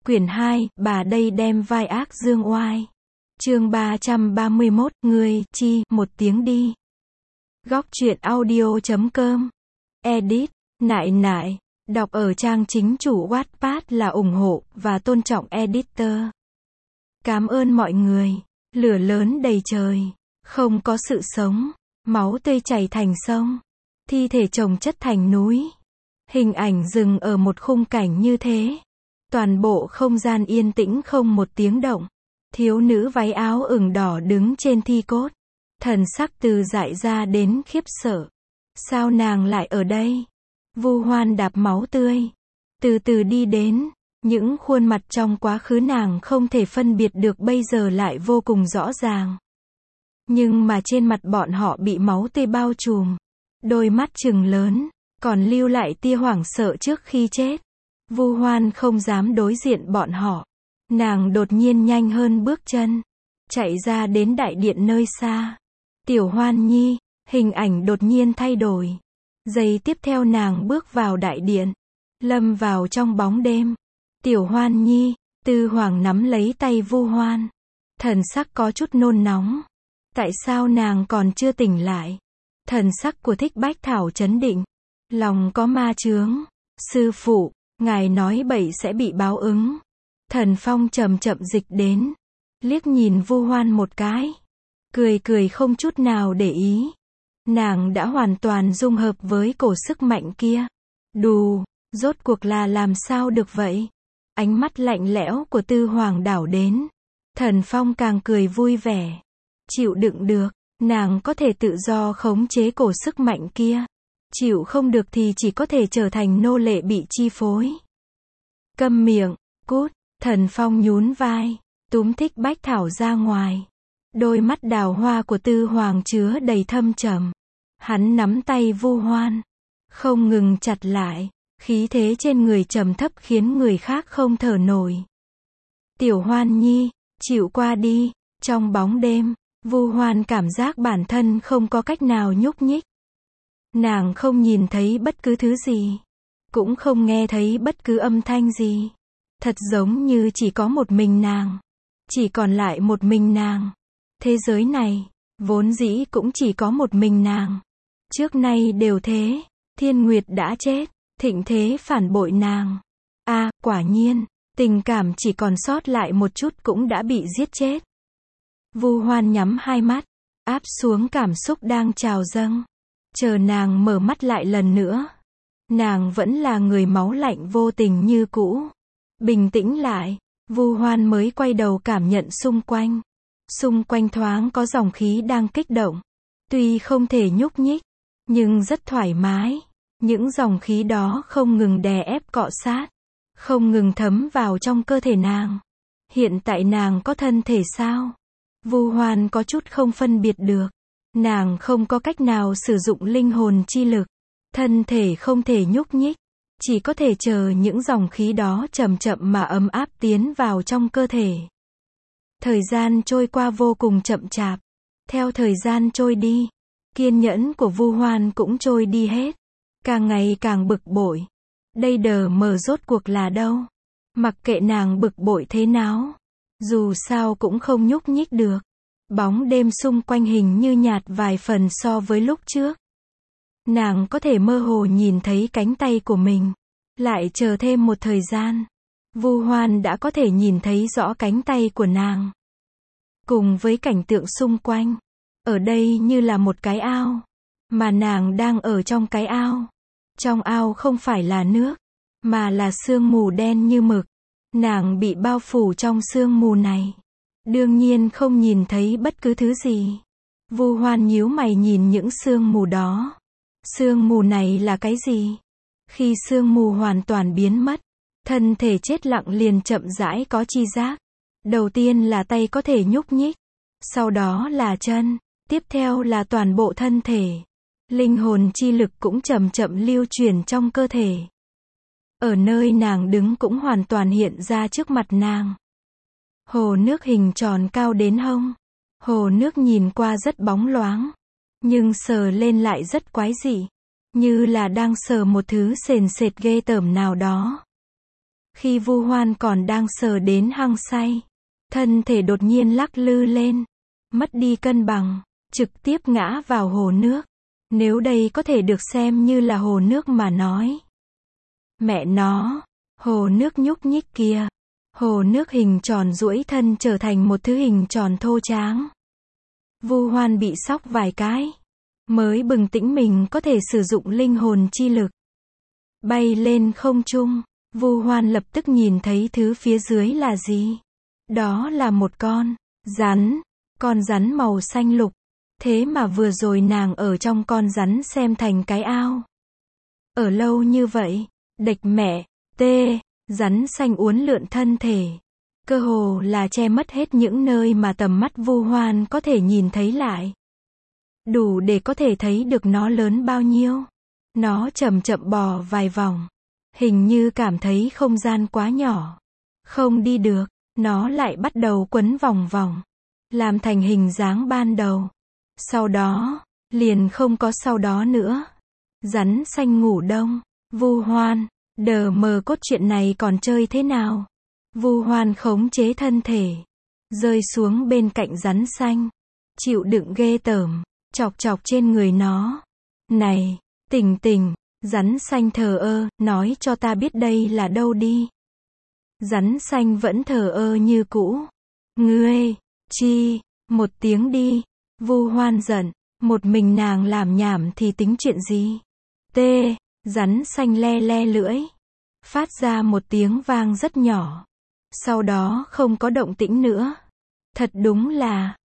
Quyển 2, bà đây đem vai ác dương oai. Chương 331, người, chi, một tiếng đi. Góc truyện audio.com. Edit, nại nại. Đọc ở trang chính chủ Wattpad là ủng hộ và tôn trọng editor. Cảm ơn mọi người. Lửa lớn đầy trời. Không có sự sống. Máu tươi chảy thành sông. Thi thể chồng chất thành núi. Hình ảnh dừng ở một khung cảnh như thế. Toàn bộ không gian yên tĩnh không một tiếng động. Thiếu nữ váy áo ửng đỏ đứng trên thi cốt. Thần sắc từ dại ra đến khiếp sợ. Sao nàng lại ở đây? Vu Hoan đạp máu tươi. Từ từ đi đến. Những khuôn mặt trong quá khứ nàng không thể phân biệt được bây giờ lại vô cùng rõ ràng. Nhưng mà trên mặt bọn họ bị máu tươi bao trùm. Đôi mắt trừng lớn. Còn lưu lại tia hoảng sợ trước khi chết. Vu Hoan không dám đối diện bọn họ. Nàng đột nhiên nhanh hơn bước chân. Chạy ra đến đại điện nơi xa. Tiểu Hoan Nhi, hình ảnh đột nhiên thay đổi. Giây tiếp theo nàng bước vào đại điện. Lâm vào trong bóng đêm. Tiểu Hoan Nhi, Tư Hoàng nắm lấy tay Vu Hoan. Thần sắc có chút nôn nóng. Tại sao nàng còn chưa tỉnh lại? Thần sắc của Thích Bách Thảo trấn định. Lòng có ma chướng. Sư phụ, ngài nói bậy sẽ bị báo ứng. Thần Phong chậm chậm dịch đến. Liếc nhìn Vu Hoan một cái. Cười cười không chút nào để ý. Nàng đã hoàn toàn dung hợp với cổ sức mạnh kia. Đù, rốt cuộc là làm sao được vậy? Ánh mắt lạnh lẽo của Tư Hoàng đảo đến. Thần Phong càng cười vui vẻ. Chịu đựng được, nàng có thể tự do khống chế cổ sức mạnh kia. Chịu không được thì chỉ có thể trở thành nô lệ bị chi phối. Câm miệng, cút. Thần Phong nhún vai, túm Thích Bách Thảo ra ngoài. Đôi mắt đào hoa của Tư Hoàng chứa đầy thâm trầm. Hắn nắm tay Vu Hoan, không ngừng chặt lại. Khí thế trên người trầm thấp khiến người khác không thở nổi. Tiểu Hoan Nhi, chịu qua đi. Trong bóng đêm, Vu Hoan cảm giác bản thân không có cách nào nhúc nhích. Nàng không nhìn thấy bất cứ thứ gì. Cũng không nghe thấy bất cứ âm thanh gì. Thật giống như chỉ có một mình nàng. Chỉ còn lại một mình nàng. Thế giới này, vốn dĩ cũng chỉ có một mình nàng. Trước nay đều thế. Thiên Nguyệt đã chết. Thịnh Thế phản bội nàng. Quả nhiên, tình cảm chỉ còn sót lại một chút cũng đã bị giết chết. Vu Hoan nhắm hai mắt. Áp xuống cảm xúc đang trào dâng. Chờ nàng mở mắt lại lần nữa. Nàng vẫn là người máu lạnh vô tình như cũ. Bình tĩnh lại, Vu Hoan mới quay đầu cảm nhận xung quanh. Xung quanh thoáng có dòng khí đang kích động. Tuy không thể nhúc nhích, nhưng rất thoải mái. Những dòng khí đó không ngừng đè ép cọ sát. Không ngừng thấm vào trong cơ thể nàng. Hiện tại nàng có thân thể sao? Vu Hoan có chút không phân biệt được. Nàng không có cách nào sử dụng linh hồn chi lực. Thân thể không thể nhúc nhích. Chỉ có thể chờ những dòng khí đó chậm chậm mà ấm áp tiến vào trong cơ thể. Thời gian trôi qua vô cùng chậm chạp. Theo thời gian trôi đi, kiên nhẫn của Vu Hoan cũng trôi đi hết. Càng ngày càng bực bội. Đây đờ mờ rốt cuộc là đâu? Mặc kệ nàng bực bội thế nào. Dù sao cũng không nhúc nhích được. Bóng đêm xung quanh hình như nhạt vài phần so với lúc trước. Nàng có thể mơ hồ nhìn thấy cánh tay của mình. Lại chờ thêm một thời gian. Vu Hoan đã có thể nhìn thấy rõ cánh tay của nàng. Cùng với cảnh tượng xung quanh. Ở đây như là một cái ao. Mà nàng đang ở trong cái ao. Trong ao không phải là nước. Mà là sương mù đen như mực. Nàng bị bao phủ trong sương mù này. Đương nhiên không nhìn thấy bất cứ thứ gì. Vu Hoan nhíu mày nhìn những sương mù đó. Sương mù này là cái gì? Khi sương mù hoàn toàn biến mất, thân thể chết lặng liền chậm rãi có chi giác. Đầu tiên là tay có thể nhúc nhích, sau đó là chân, tiếp theo là toàn bộ thân thể. Linh hồn chi lực cũng chậm chậm lưu truyền trong cơ thể. Ở nơi nàng đứng cũng hoàn toàn hiện ra trước mặt nàng. Hồ nước hình tròn cao đến hông. Hồ nước nhìn qua rất bóng loáng, nhưng sờ lên lại rất quái dị. Như là đang sờ một thứ sền sệt ghê tởm nào đó. Khi Vu Hoan còn đang sờ đến hăng say, thân thể đột nhiên lắc lư lên, mất đi cân bằng, trực tiếp ngã vào hồ nước. Nếu đây có thể được xem như là hồ nước mà nói. Mẹ nó, hồ nước nhúc nhích kia. Hồ nước hình tròn duỗi thân trở thành một thứ hình tròn thô tráng. Vu Hoan bị sốc vài cái, mới bừng tỉnh mình có thể sử dụng linh hồn chi lực. Bay lên không trung, Vu Hoan lập tức nhìn thấy thứ phía dưới là gì? Đó là một con rắn màu xanh lục. Thế mà vừa rồi nàng ở trong con rắn xem thành cái ao. Ở lâu như vậy, địch mẹ, rắn xanh uốn lượn thân thể. Cơ hồ là che mất hết những nơi mà tầm mắt Vu Hoan có thể nhìn thấy lại. Đủ để có thể thấy được nó lớn bao nhiêu. Nó chậm chậm bò vài vòng. Hình như cảm thấy không gian quá nhỏ. Không đi được, nó lại bắt đầu quấn vòng vòng. Làm thành hình dáng ban đầu. Sau đó, liền không có sau đó nữa. Rắn xanh ngủ đông. Vu Hoan, đờ mờ cốt truyện này còn chơi thế nào? Vu Hoan khống chế thân thể, rơi xuống bên cạnh rắn xanh. Chịu đựng ghê tởm, chọc chọc trên người nó. Này, tỉnh, rắn xanh thờ ơ, nói cho ta biết đây là đâu đi. Rắn xanh vẫn thờ ơ như cũ. Ngươi, một tiếng đi. Vu Hoan giận, một mình nàng làm nhảm thì tính chuyện gì? Rắn xanh le le lưỡi, phát ra một tiếng vang rất nhỏ. Sau đó không có động tĩnh nữa. Thật đúng là,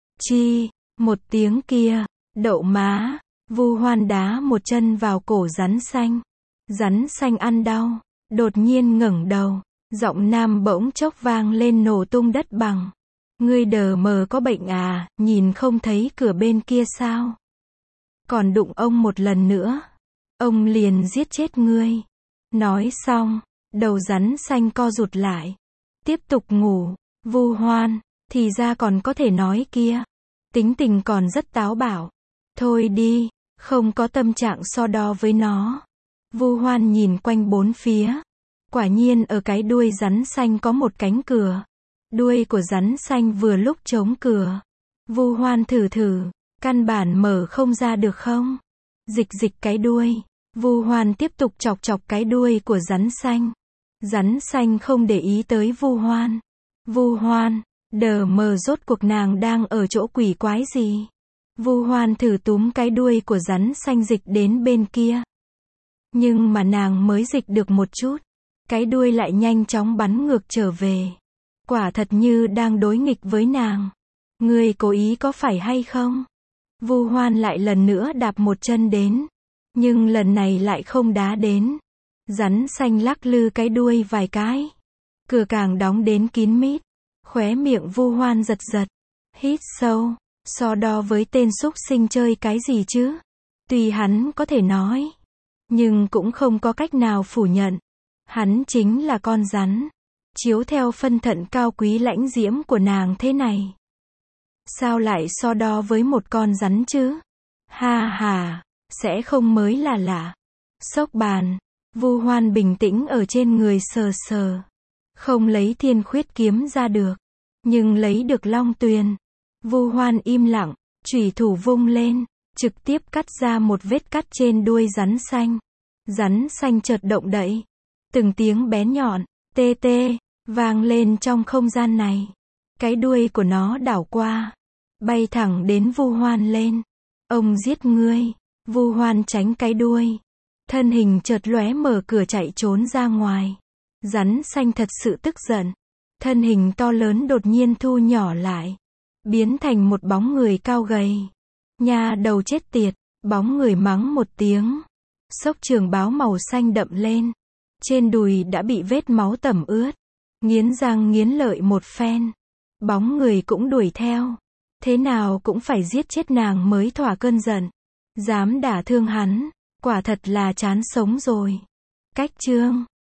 một tiếng kia, đậu má. Vu Hoan đá một chân vào cổ rắn xanh. Rắn xanh ăn đau, đột nhiên ngẩng đầu, giọng nam bỗng chốc vang lên nổ tung đất bằng. Ngươi đờ mờ có bệnh à, nhìn không thấy cửa bên kia sao? Còn đụng ông một lần nữa, ông liền giết chết ngươi. Nói xong, đầu rắn xanh co rụt lại. Tiếp tục ngủ. Vu Hoan, thì ra còn có thể nói kia. Tính tình còn rất táo bạo. Thôi đi, không có tâm trạng so đo với nó. Vu Hoan nhìn quanh bốn phía. Quả nhiên ở cái đuôi rắn xanh có một cánh cửa. Đuôi của rắn xanh vừa lúc chống cửa. Vu Hoan thử, căn bản mở không ra được không? Dịch cái đuôi. Vu Hoan tiếp tục chọc chọc cái đuôi của rắn xanh. Rắn xanh không để ý tới Vu Hoan. Vu Hoan, đờ mờ rốt cuộc nàng đang ở chỗ quỷ quái gì? Vu Hoan thử túm cái đuôi của rắn xanh dịch đến bên kia. Nhưng mà nàng mới dịch được một chút. Cái đuôi lại nhanh chóng bắn ngược trở về. Quả thật như đang đối nghịch với nàng. Ngươi cố ý có phải hay không? Vu Hoan lại lần nữa đạp một chân đến. Nhưng lần này lại không đá đến. Rắn xanh lắc lư cái đuôi vài cái. Cửa càng đóng đến kín mít. Khóe miệng Vu Hoan giật. Hít sâu. So đo với tên súc sinh chơi cái gì chứ? Tuy hắn có thể nói. Nhưng cũng không có cách nào phủ nhận. Hắn chính là con rắn. Chiếu theo phân thận cao quý lãnh diễm của nàng thế này. Sao lại so đo với một con rắn chứ? Ha, sẽ không mới là lạ. Sốc bàn. Vu Hoan bình tĩnh ở trên người sờ. Không lấy thiên khuyết kiếm ra được. Nhưng lấy được long tuyền. Vu Hoan im lặng, chủy thủ vung lên, trực tiếp cắt ra một vết cắt trên đuôi rắn xanh. Rắn xanh chợt động đậy. Từng tiếng bén nhọn, tê, vang lên trong không gian này. Cái đuôi của nó đảo qua, bay thẳng đến Vu Hoan lên. Ông giết ngươi. Vu Hoan tránh cái đuôi. Thân hình chợt lóe mở cửa chạy trốn ra ngoài. Rắn xanh thật sự tức giận. Thân hình to lớn đột nhiên thu nhỏ lại. Biến thành một bóng người cao gầy. Nha đầu chết tiệt. Bóng người mắng một tiếng. Xốc trường bào màu xanh đậm lên. Trên đùi đã bị vết máu tẩm ướt. Nghiến răng nghiến lợi một phen. Bóng người cũng đuổi theo. Thế nào cũng phải giết chết nàng mới thỏa cơn giận. Dám đả thương hắn. Quả thật là chán sống rồi. Cách chương